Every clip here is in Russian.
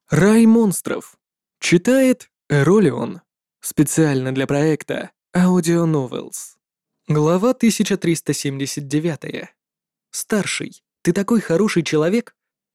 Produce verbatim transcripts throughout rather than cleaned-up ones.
Рай монстров. Читает Эролион. Специально для проекта Audio Novels. Глава тысяча триста семьдесят девять. Старший, ты такой хороший человек?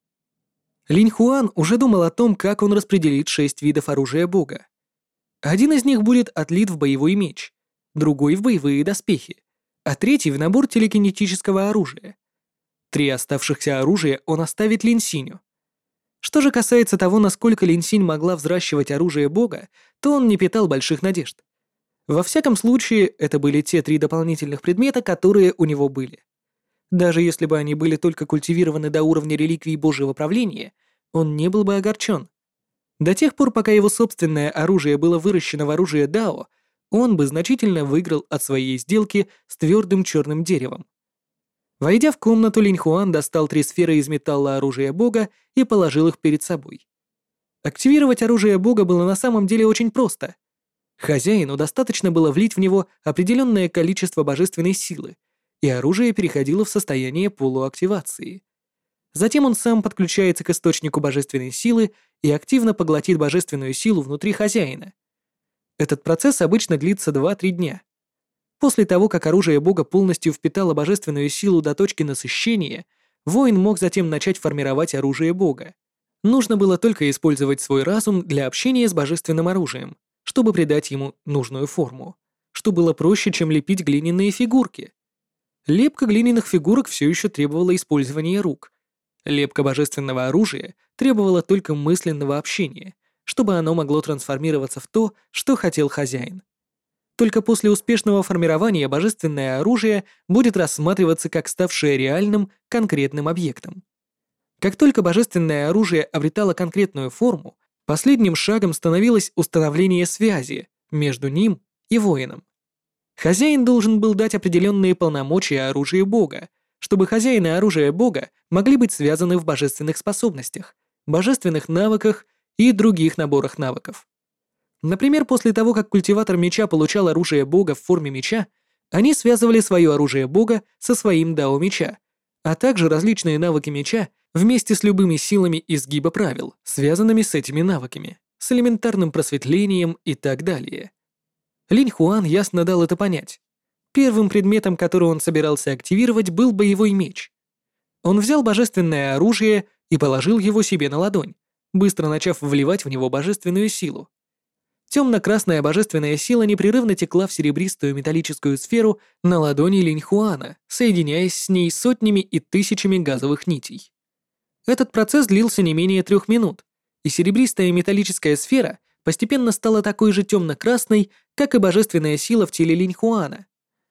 Линь Хуан уже думал о том, как он распределит шесть видов оружия бога. Один из них будет отлит в боевой меч, другой в боевые доспехи, а третий в набор телекинетического оружия. Три оставшихся оружия он оставит Линь Синю. Что же касается того, насколько Линь Синь могла взращивать оружие бога, то он не питал больших надежд. Во всяком случае, это были те три дополнительных предмета, которые у него были. Даже если бы они были только культивированы до уровня реликвий божьего правления, он не был бы огорчен. До тех пор, пока его собственное оружие было выращено в оружие Дао, он бы значительно выиграл от своей сделки с твердым черным деревом. Войдя в комнату, Линь Хуан достал три сферы из металла оружия бога и положил их перед собой. Активировать оружие бога было на самом деле очень просто. Хозяину достаточно было влить в него определенное количество божественной силы, и оружие переходило в состояние полуактивации. Затем он сам подключается к источнику божественной силы и активно поглотит божественную силу внутри хозяина. Этот процесс обычно длится два-три дня. После того, как оружие бога полностью впитало божественную силу до точки насыщения, воин мог затем начать формировать оружие бога. Нужно было только использовать свой разум для общения с божественным оружием, чтобы придать ему нужную форму, что было проще, чем лепить глиняные фигурки. Лепка глиняных фигурок все еще требовала использования рук. Лепка божественного оружия требовала только мысленного общения, чтобы оно могло трансформироваться в то, что хотел хозяин. Только после успешного формирования божественное оружие будет рассматриваться как ставшее реальным конкретным объектом. Как только божественное оружие обретало конкретную форму, последним шагом становилось установление связи между ним и воином. Хозяин должен был дать определенные полномочия оружию бога, чтобы хозяин и оружие бога могли быть связаны в божественных способностях, божественных навыках и других наборах навыков. Например, после того, как культиватор меча получал оружие бога в форме меча, они связывали свое оружие бога со своим дао меча, а также различные навыки меча вместе с любыми силами изгиба правил, связанными с этими навыками, с элементарным просветлением и так далее. Линь Хуан ясно дал это понять. Первым предметом, который он собирался активировать, был боевой меч. Он взял божественное оружие и положил его себе на ладонь, быстро начав вливать в него божественную силу. Темно-красная божественная сила непрерывно текла в серебристую металлическую сферу на ладони Линь Хуана, соединяясь с ней сотнями и тысячами газовых нитей. Этот процесс длился не менее трех минут, и серебристая металлическая сфера постепенно стала такой же темно-красной, как и божественная сила в теле Линь Хуана.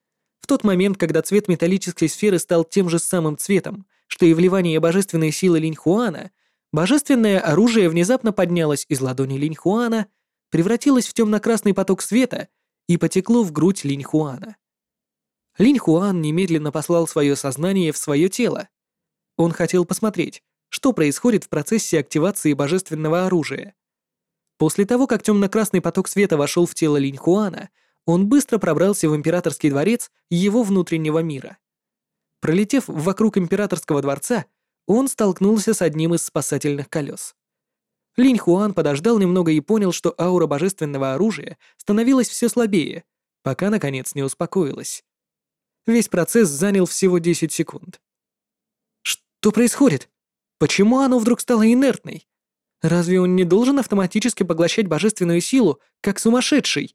В тот момент, когда цвет металлической сферы стал тем же самым цветом, что и вливание божественной силы Линь Хуана, божественное оружие внезапно поднялось из ладони Линь Хуана, превратилось в темно-красный поток света и потекло в грудь Линь Хуана. Линь Хуан немедленно послал свое сознание в свое тело. Он хотел посмотреть, что происходит в процессе активации божественного оружия. После того, как темно-красный поток света вошел в тело Линь Хуана, он быстро пробрался в императорский дворец его внутреннего мира. Пролетев вокруг императорского дворца, он столкнулся с одним из спасательных колес. Линь Хуан подождал немного и понял, что аура божественного оружия становилась все слабее, пока наконец не успокоилась. Весь процесс занял всего десять секунд. Что происходит? Почему оно вдруг стало инертной? Разве он не должен автоматически поглощать божественную силу, как сумасшедший?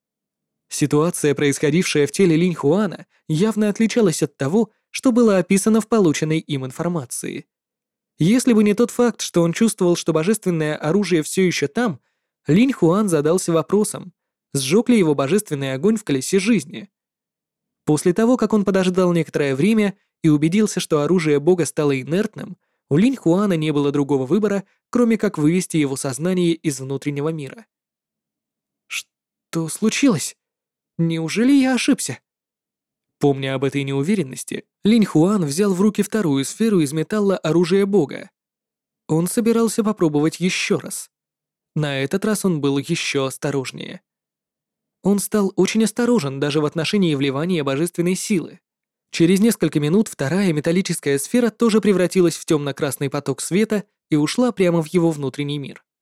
Ситуация, происходившая в теле Линь Хуана, явно отличалась от того, что было описано в полученной им информации. Если бы не тот факт, что он чувствовал, что божественное оружие все еще там, Линь Хуан задался вопросом, сжег ли его божественный огонь в колесе жизни. После того, как он подождал некоторое время и убедился, что оружие бога стало инертным, у Линь Хуана не было другого выбора, кроме как вывести его сознание из внутреннего мира. Что случилось? Неужели я ошибся? Помня об этой неуверенности, Линь Хуан взял в руки вторую сферу из металла оружия бога. Он собирался попробовать еще раз. На этот раз он был еще осторожнее. Он стал очень осторожен даже в отношении вливания божественной силы. Через несколько минут вторая металлическая сфера тоже превратилась в темно-красный поток света и ушла прямо в его внутренний мир.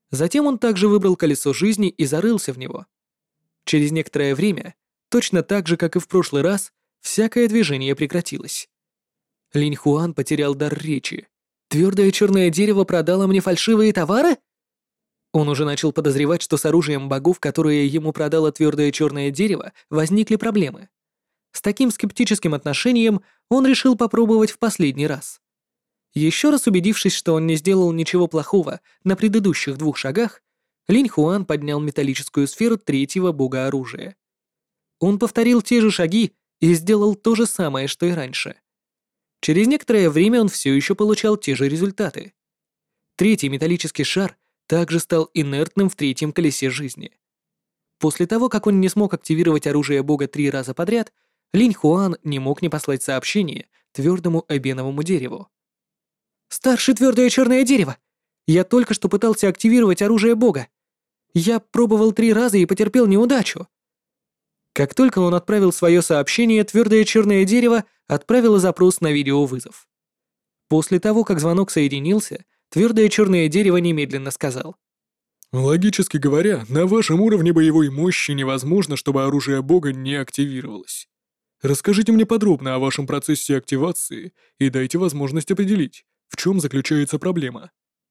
Затем он также выбрал колесо жизни и зарылся в него. Через некоторое время, точно так же, как и в прошлый раз, всякое движение прекратилось. Линь Хуан потерял дар речи. Твердое черное дерево продало мне фальшивые товары? Он уже начал подозревать, что с оружием богов, которое ему продало твердое черное дерево, возникли проблемы. С таким скептическим отношением он решил попробовать в последний раз. Еще раз убедившись, что он не сделал ничего плохого на предыдущих двух шагах, Линь Хуан поднял металлическую сферу третьего бога оружия. Он повторил те же шаги и сделал то же самое, что и раньше. Через некоторое время он все еще получал те же результаты. Третий металлический шар также стал инертным в третьем колесе жизни. После того, как он не смог активировать оружие бога три раза подряд, Линь Хуан не мог не послать сообщение твердому эбеновому дереву. «Старший твердое черное дерево! Я только что пытался активировать оружие бога. Я пробовал три раза и потерпел неудачу». Как только он отправил свое сообщение, твердое черное дерево отправило запрос на видеовызов. После того, как звонок соединился, твердое черное дерево немедленно сказал: Логически говоря, на вашем уровне боевой мощи невозможно, чтобы оружие бога не активировалось. Расскажите мне подробно о вашем процессе активации и дайте возможность определить, в чем заключается проблема.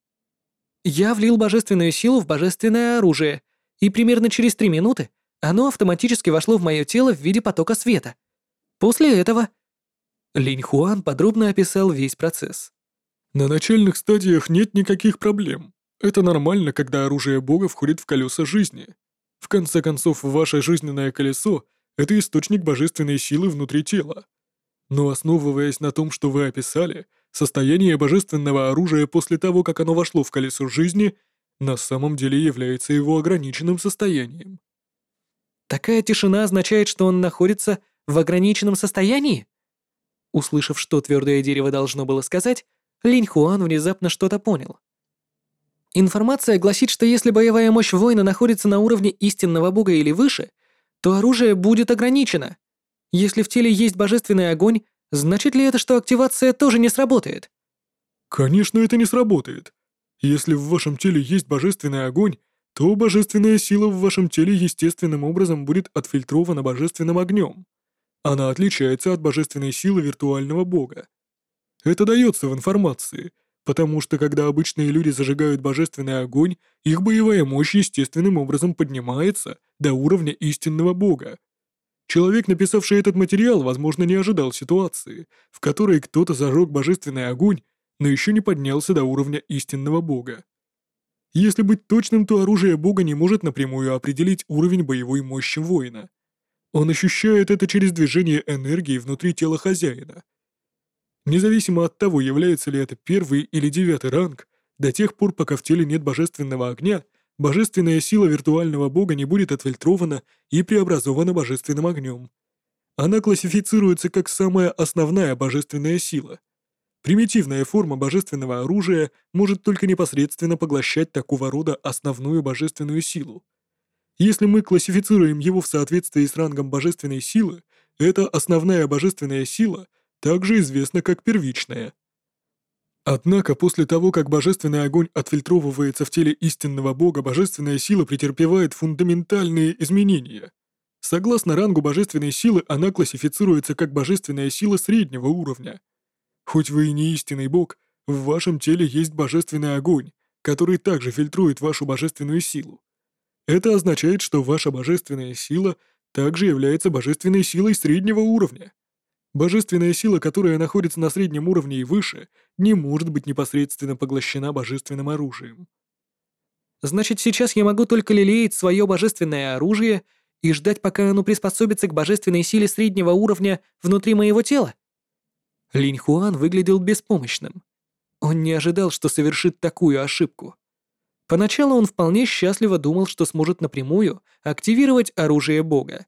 «Я влил божественную силу в божественное оружие, и примерно через три минуты оно автоматически вошло в мое тело в виде потока света. После этого...» Линь Хуан подробно описал весь процесс. На начальных стадиях нет никаких проблем. Это нормально, когда оружие бога входит в колеса жизни. В конце концов, ваше жизненное колесо — это источник божественной силы внутри тела. Но основываясь на том, что вы описали, состояние божественного оружия после того, как оно вошло в колесо жизни, на самом деле является его ограниченным состоянием. «Такая тишина означает, что он находится в ограниченном состоянии?» Услышав, что твердое дерево должно было сказать, Линь Хуан внезапно что-то понял. Информация гласит, что если боевая мощь воина находится на уровне истинного бога или выше, то оружие будет ограничено. Если в теле есть божественный огонь, значит ли это, что активация тоже не сработает? Конечно, это не сработает. Если в вашем теле есть божественный огонь, то божественная сила в вашем теле естественным образом будет отфильтрована божественным огнем. Она отличается от божественной силы виртуального бога. Это дается в информации, потому что когда обычные люди зажигают божественный огонь, их боевая мощь естественным образом поднимается до уровня истинного бога. Человек, написавший этот материал, возможно, не ожидал ситуации, в которой кто-то зажег божественный огонь, но еще не поднялся до уровня истинного бога. Если быть точным, то оружие бога не может напрямую определить уровень боевой мощи воина. Он ощущает это через движение энергии внутри тела хозяина. Независимо от того, является ли это первый или девятый ранг, до тех пор, пока в теле нет божественного огня, божественная сила виртуального бога не будет отфильтрована и преобразована божественным огнем. Она классифицируется как самая основная божественная сила. Примитивная форма божественного оружия может только непосредственно поглощать такого рода основную божественную силу. Если мы классифицируем его в соответствии с рангом божественной силы, эта основная божественная сила также известна как первичная. Однако после того, как божественный огонь отфильтровывается в теле истинного бога, божественная сила претерпевает фундаментальные изменения. Согласно рангу божественной силы, она классифицируется как божественная сила среднего уровня. Хоть вы и не истинный бог, в вашем теле есть божественный огонь, который также фильтрует вашу божественную силу. Это означает, что ваша божественная сила также является божественной силой среднего уровня. Божественная сила, которая находится на среднем уровне и выше, не может быть непосредственно поглощена божественным оружием. Значит, сейчас я могу только лелеять свое божественное оружие и ждать, пока оно приспособится к божественной силе среднего уровня внутри моего тела? Линь Хуан выглядел беспомощным. Он не ожидал, что совершит такую ошибку. Поначалу он вполне счастливо думал, что сможет напрямую активировать оружие бога.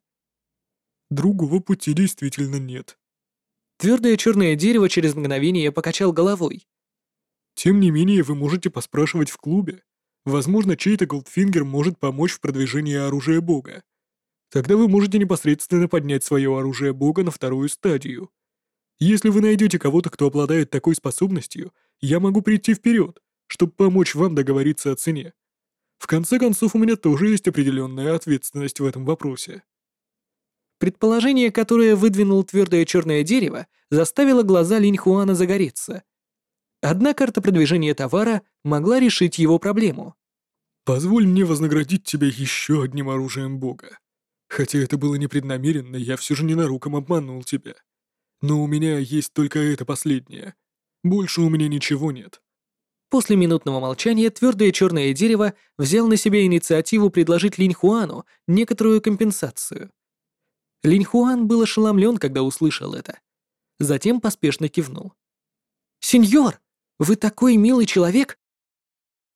Другого пути действительно нет. Твердое черное дерево через мгновение покачал головой. Тем не менее, вы можете поспрашивать в клубе. Возможно, чей-то Голдфингер может помочь в продвижении оружия бога. Тогда вы можете непосредственно поднять свое оружие бога на вторую стадию. Если вы найдете кого-то, кто обладает такой способностью, я могу прийти вперед, чтобы помочь вам договориться о цене. В конце концов, у меня тоже есть определенная ответственность в этом вопросе. Предположение, которое выдвинул твердое черное дерево, заставило глаза Линь Хуана загореться. Одна карта продвижения товара могла решить его проблему. Позволь мне вознаградить тебя еще одним оружием Бога. Хотя это было непреднамеренно, я все же ненароком обманул тебя. Но у меня есть только это последнее. Больше у меня ничего нет. После минутного молчания твердое черное дерево взял на себя инициативу предложить Линь Хуану некоторую компенсацию. Линь Хуан был ошеломлен, когда услышал это. Затем поспешно кивнул. «Сеньор, вы такой милый человек!